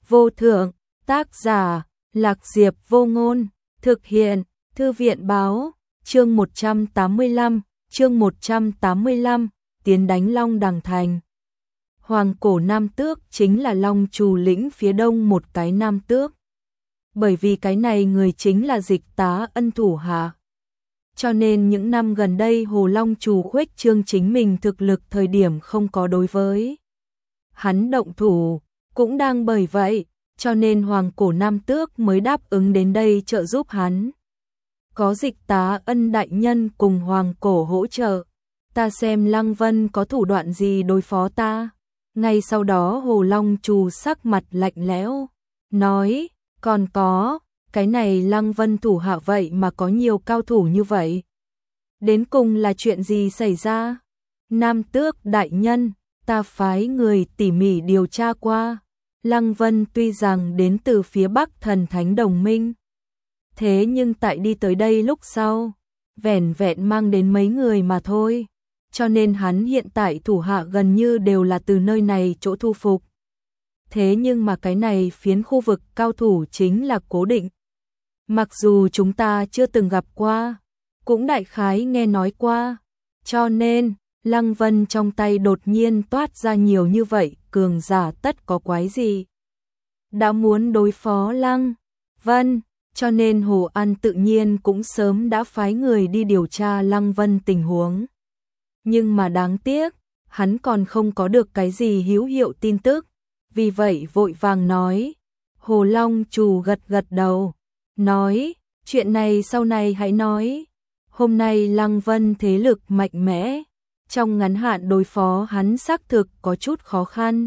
vô thượng, tác giả, Lạc Diệp Vô Ngôn, thực hiện, Thư viện báo, chương 185, tiến đánh Long Đằng Thành. Hoàng cổ Nam Tước chính là Long Trù lĩnh phía đông một cái Nam Tước. Bởi vì cái này người chính là Dịch Tá Ân thủ hạ. Cho nên những năm gần đây Hồ Long Trù khuếch trương chính mình thực lực thời điểm không có đối với hắn động thủ, cũng đang bởi vậy, cho nên Hoàng cổ Nam Tước mới đáp ứng đến đây trợ giúp hắn. Có Dịch Tá Ân đại nhân cùng Hoàng cổ hỗ trợ, ta xem Lăng Vân có thủ đoạn gì đối phó ta. Ngay sau đó Hồ Long Trù sắc mặt lạnh lẽo, nói, còn có, cái này Lăng Vân thủ hạ vậy mà có nhiều cao thủ như vậy. Đến cùng là chuyện gì xảy ra? Nam Tước đại nhân, ta phái người tỉ mỉ điều tra qua. Lăng Vân tuy rằng đến từ phía Bắc Thần Thánh Đồng Minh, thế nhưng tại đi tới đây lúc sau, vẻn vẹn mang đến mấy người mà thôi. Cho nên hắn hiện tại thủ hạ gần như đều là từ nơi này chỗ thu phục. Thế nhưng mà cái này phiến khu vực cao thủ chính là cố định. Mặc dù chúng ta chưa từng gặp qua, cũng đại khái nghe nói qua. Cho nên, Lăng Vân trong tay đột nhiên toát ra nhiều như vậy, cường giả tất có quái gì. Đã muốn đối phó Lăng Vân, cho nên Hồ An tự nhiên cũng sớm đã phái người đi điều tra Lăng Vân tình huống. Nhưng mà đáng tiếc, hắn còn không có được cái gì hữu hiệu tin tức, vì vậy vội vàng nói. Hồ Long Trù gật gật đầu, nói, chuyện này sau này hãy nói. Hôm nay Lăng Vân thế lực mạnh mẽ, trong ngắn hạn đối phó hắn xác thực có chút khó khăn.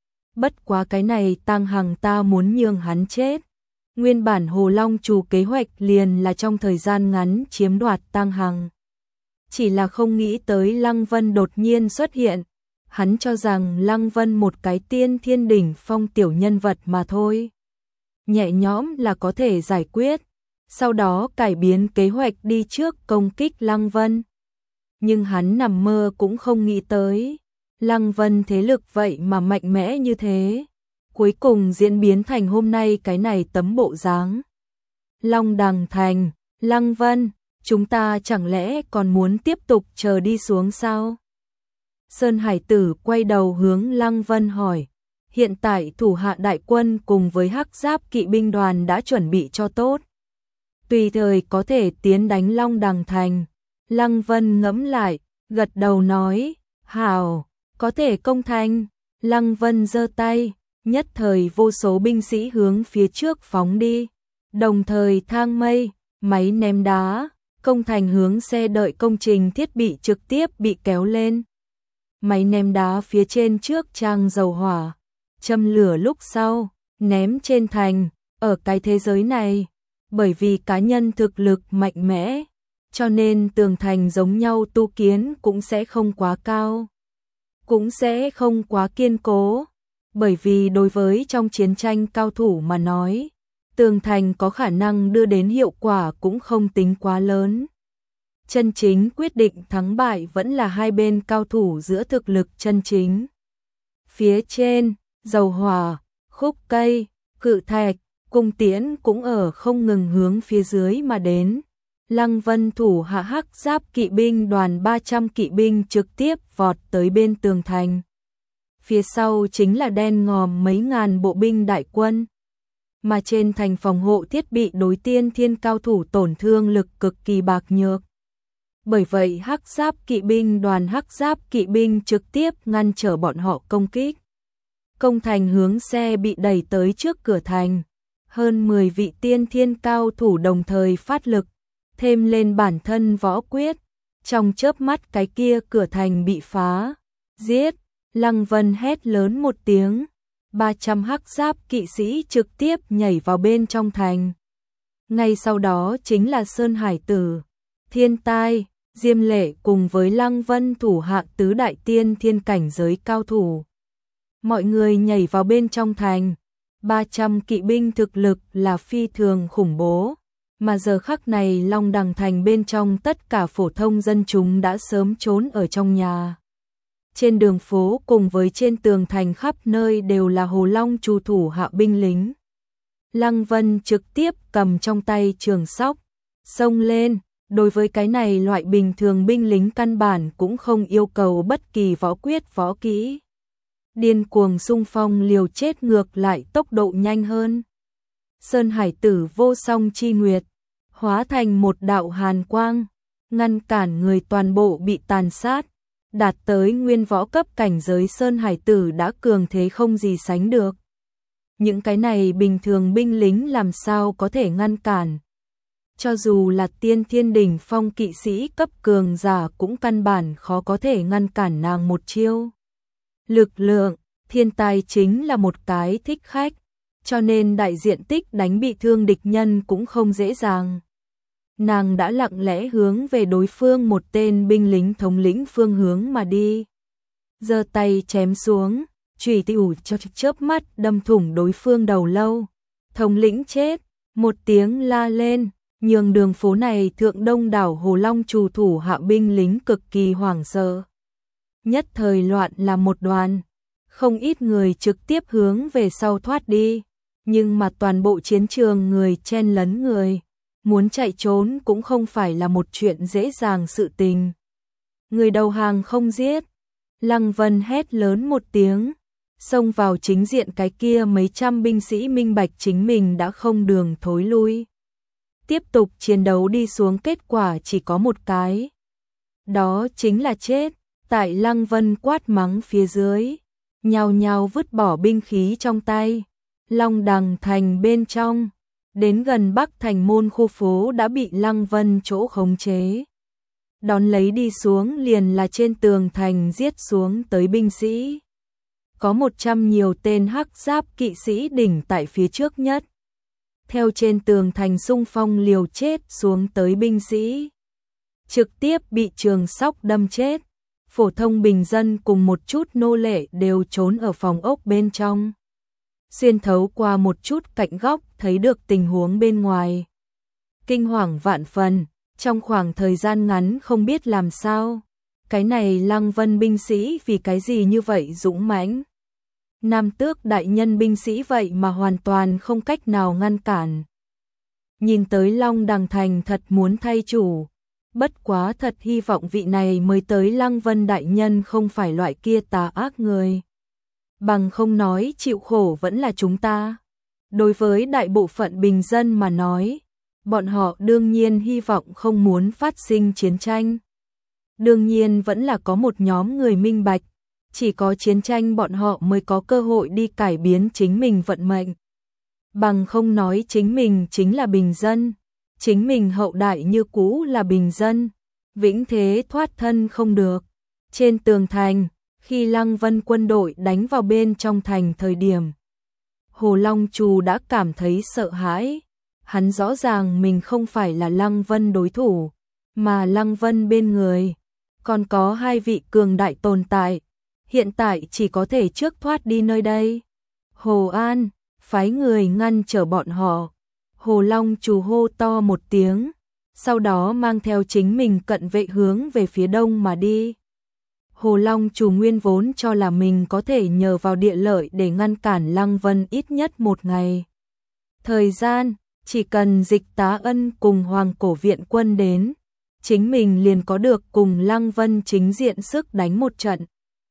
Bất quá cái này Tang Hằng ta muốn nhường hắn chết. Nguyên bản Hồ Long Trù kế hoạch liền là trong thời gian ngắn chiếm đoạt Tang Hằng. Chỉ là không nghĩ tới Lăng Vân đột nhiên xuất hiện, hắn cho rằng Lăng Vân một cái tiên thiên đỉnh phong tiểu nhân vật mà thôi. Nhẹ nhõm là có thể giải quyết, sau đó cải biến kế hoạch đi trước công kích Lăng Vân. Nhưng hắn nằm mơ cũng không nghĩ tới, Lăng Vân thế lực vậy mà mạnh mẽ như thế. Cuối cùng diễn biến thành hôm nay cái này tấm bộ dáng. Long Đằng Thành, Lăng Vân, chúng ta chẳng lẽ còn muốn tiếp tục chờ đi xuống sao? Sơn Hải Tử quay đầu hướng Lăng Vân hỏi. Hiện tại thủ hạ đại quân cùng với Hắc Giáp kỵ binh đoàn đã chuẩn bị cho tốt, tùy thời có thể tiến đánh Long Đằng Thành. Lăng Vân ngẫm lại, gật đầu nói, hảo, có thể công thành. Lăng Vân giơ tay, nhất thời vô số binh sĩ hướng phía trước phóng đi, đồng thời thang mây, máy ném đá, công thành hướng xe đợi công trình thiết bị trực tiếp bị kéo lên. Máy ném đá phía trên trước trang dầu hỏa, châm lửa lúc sau, ném trên thành. Ở cái thế giới này, bởi vì cá nhân thực lực mạnh mẽ, cho nên tường thành giống nhau tu kiến cũng sẽ không quá cao, cũng sẽ không quá kiên cố. Bởi vì đối với trong chiến tranh cao thủ mà nói, tường thành có khả năng đưa đến hiệu quả cũng không tính quá lớn. Chân chính quyết định thắng bại vẫn là hai bên cao thủ giữa thực lực chân chính. Phía trên, dầu hỏa, khúc cây, cự thạch, cung tiễn cũng ở không ngừng hướng phía dưới mà đến. Lăng Vân thủ hạ Hắc Giáp kỵ binh đoàn 300 kỵ binh trực tiếp vọt tới bên tường thành. Phía sau chính là đen ngòm mấy ngàn bộ binh đại quân. Mà trên thành phòng hộ thiết bị đối tiên thiên cao thủ tổn thương lực cực kỳ bạc nhược. Bởi vậy Hắc Giáp kỵ binh đoàn Hắc Giáp kỵ binh trực tiếp ngăn trở bọn họ công kích. Công thành hướng xe bị đẩy tới trước cửa thành. Hơn 10 vị tiên thiên cao thủ đồng thời phát lực, thêm lên bản thân võ quyết. Trong chớp mắt cái kia cửa thành bị phá. Giết! Lăng Vân hét lớn một tiếng. 300 Hắc Giáp kỵ sĩ trực tiếp nhảy vào bên trong thành. Ngay sau đó chính là Sơn Hải Tử, Thiên Tai, Diêm Lệ cùng với Lăng Vân thủ hạ tứ đại tiên thiên cảnh giới cao thủ. Mọi người nhảy vào bên trong thành. 300 kỵ binh thực lực là phi thường khủng bố, mà giờ khắc này Long Đằng Thành bên trong tất cả phổ thông dân chúng đã sớm trốn ở trong nhà. Trên đường phố cùng với trên tường thành khắp nơi đều là Hồ Long Trù thủ hạ binh lính. Lăng Vân trực tiếp cầm trong tay trường sóc, xông lên. Đối với cái này loại bình thường binh lính căn bản cũng không yêu cầu bất kỳ võ quyết võ kỹ. Điên cuồng xung phong liều chết ngược lại tốc độ nhanh hơn. Sơn Hải Tử vô song chi nguyệt, hóa thành một đạo hàn quang, ngăn cản người toàn bộ bị tàn sát. Đạt tới nguyên võ cấp cảnh giới Sơn Hải Tử đã cường thế không gì sánh được. Những cái này bình thường binh lính làm sao có thể ngăn cản. Cho dù là tiên thiên đỉnh phong kỵ sĩ cấp cường giả cũng căn bản khó có thể ngăn cản nàng một chiêu. Lực lượng, thiên tài chính là một cái thích khách, cho nên đại diện tích đánh bị thương địch nhân cũng không dễ dàng. Nàng đã lặng lẽ hướng về đối phương một tên binh lính thống lĩnh phương hướng mà đi. Giơ tay chém xuống, chùy tỉu cho chớp mắt đâm thủng đối phương đầu lâu. Thống lĩnh chết, một tiếng la lên, nhường đường phố này thượng đông đảo Hồ Long Trù thủ hạ binh lính cực kỳ hoảng sợ. Nhất thời loạn là một đoàn, không ít người trực tiếp hướng về sau thoát đi, nhưng mà toàn bộ chiến trường người chen lấn người, muốn chạy trốn cũng không phải là một chuyện dễ dàng sự tình. Người đầu hàng không giết, Lăng Vân hét lớn một tiếng, xông vào chính diện cái kia mấy trăm binh sĩ minh bạch chính mình đã không đường thối lui. Tiếp tục chiến đấu đi xuống kết quả chỉ có một cái. Đó chính là chết. Tại Lăng Vân quát mắng phía dưới, nhao nhao vứt bỏ binh khí trong tay. Long Đằng thành bên trong, đến gần Bắc thành môn khu phố đã bị Lăng Vân chỗ khống chế. Đón lấy đi xuống liền là trên tường thành giết xuống tới binh sĩ. Có 100 nhiều tên hắc giáp kỵ sĩ đỉnh tại phía trước nhất. Theo trên tường thành xung phong liều chết xuống tới binh sĩ. Trực tiếp bị trường sóc đâm chết. Phổ thông bình dân cùng một chút nô lệ đều trốn ở phòng ốc bên trong. Xuyên thấu qua một chút cạnh góc thấy được tình huống bên ngoài. Kinh hoàng vạn phần, trong khoảng thời gian ngắn không biết làm sao. Cái này Lăng Vân binh sĩ vì cái gì như vậy dũng mãnh. Nam Tước đại nhân binh sĩ vậy mà hoàn toàn không cách nào ngăn cản. Nhìn tới Long Đằng thành thật muốn thay chủ. Bất quá thật hy vọng vị này mới tới Lăng Vân đại nhân không phải loại kia tà ác người. Bằng không nói chịu khổ vẫn là chúng ta. Đối với đại bộ phận bình dân mà nói, bọn họ đương nhiên hy vọng không muốn phát sinh chiến tranh. Đương nhiên vẫn là có một nhóm người minh bạch, chỉ có chiến tranh bọn họ mới có cơ hội đi cải biến chính mình vận mệnh. Bằng không nói chính mình chính là bình dân. Chính mình hậu đại như cũ là bình dân, vĩnh thế thoát thân không được. Trên tường thành, khi Lăng Vân quân đội đánh vào bên trong thành thời điểm, Hồ Long Trù đã cảm thấy sợ hãi. Hắn rõ ràng mình không phải là Lăng Vân đối thủ, mà Lăng Vân bên người còn có hai vị cường đại tồn tại, hiện tại chỉ có thể trước thoát đi nơi đây. Hồ An, phái người ngăn trở bọn họ. Hồ Long Trù hô to một tiếng, sau đó mang theo chính mình cận vệ hướng về phía đông mà đi. Hồ Long Trù nguyên vốn cho là mình có thể nhờ vào địa lợi để ngăn cản Lăng Vân ít nhất một ngày. Thời gian, chỉ cần Dịch Tá Ân cùng Hoàng Cổ Viện quân đến, chính mình liền có được cùng Lăng Vân chính diện sức đánh một trận.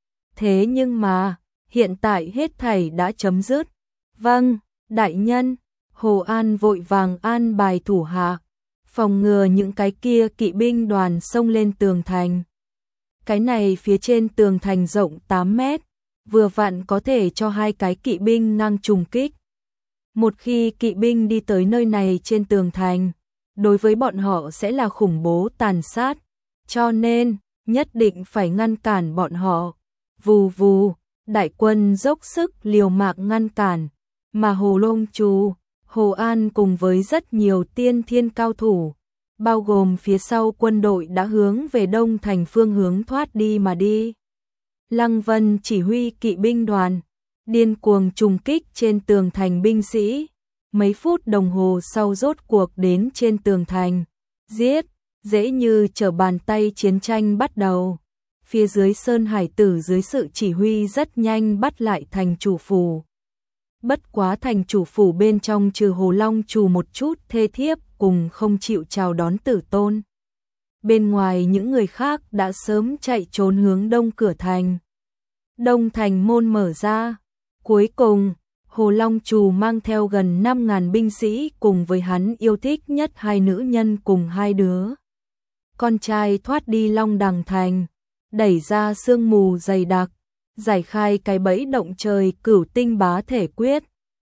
Thế nhưng mà, hiện tại hết thảy đã chấm dứt. Vâng, đại nhân. Hồ An vội vàng an bài thủ hạ, phòng ngừa những cái kia kỵ binh đoàn xông lên tường thành. Cái này phía trên tường thành rộng 8 mét, vừa vặn có thể cho hai cái kỵ binh ngang trùng kích. Một khi kỵ binh đi tới nơi này trên tường thành, đối với bọn họ sẽ là khủng bố tàn sát, cho nên nhất định phải ngăn cản bọn họ. Vù vù, đại quân dốc sức liều mạng ngăn cản, mà Hồ Long Trù, Hồ An cùng với rất nhiều tiên thiên cao thủ, bao gồm phía sau quân đội đã hướng về đông thành phương hướng thoát đi mà đi. Lăng Vân chỉ huy kỵ binh đoàn, điên cuồng trùng kích trên tường thành binh sĩ. Mấy phút đồng hồ sau rốt cuộc đến trên tường thành, giết, dễ như trở bàn tay chiến tranh bắt đầu. phía dưới Sơn Hải Tử dưới sự chỉ huy rất nhanh bắt lại thành chủ phủ. Bất quá thành chủ phủ bên trong trừ Hồ Long Trù một chút thê thiếp cùng không chịu chào đón Tử Tôn. Bên ngoài những người khác đã sớm chạy trốn hướng đông cửa thành. Đông thành môn mở ra. Cuối cùng, Hồ Long Trù mang theo gần 5.000 binh sĩ cùng với hắn yêu thích nhất hai nữ nhân cùng hai đứa con trai thoát đi Long Đằng thành, đẩy ra sương mù dày đặc, giải khai cái bẫy động trời Cửu Tinh Bá Thể Quyết,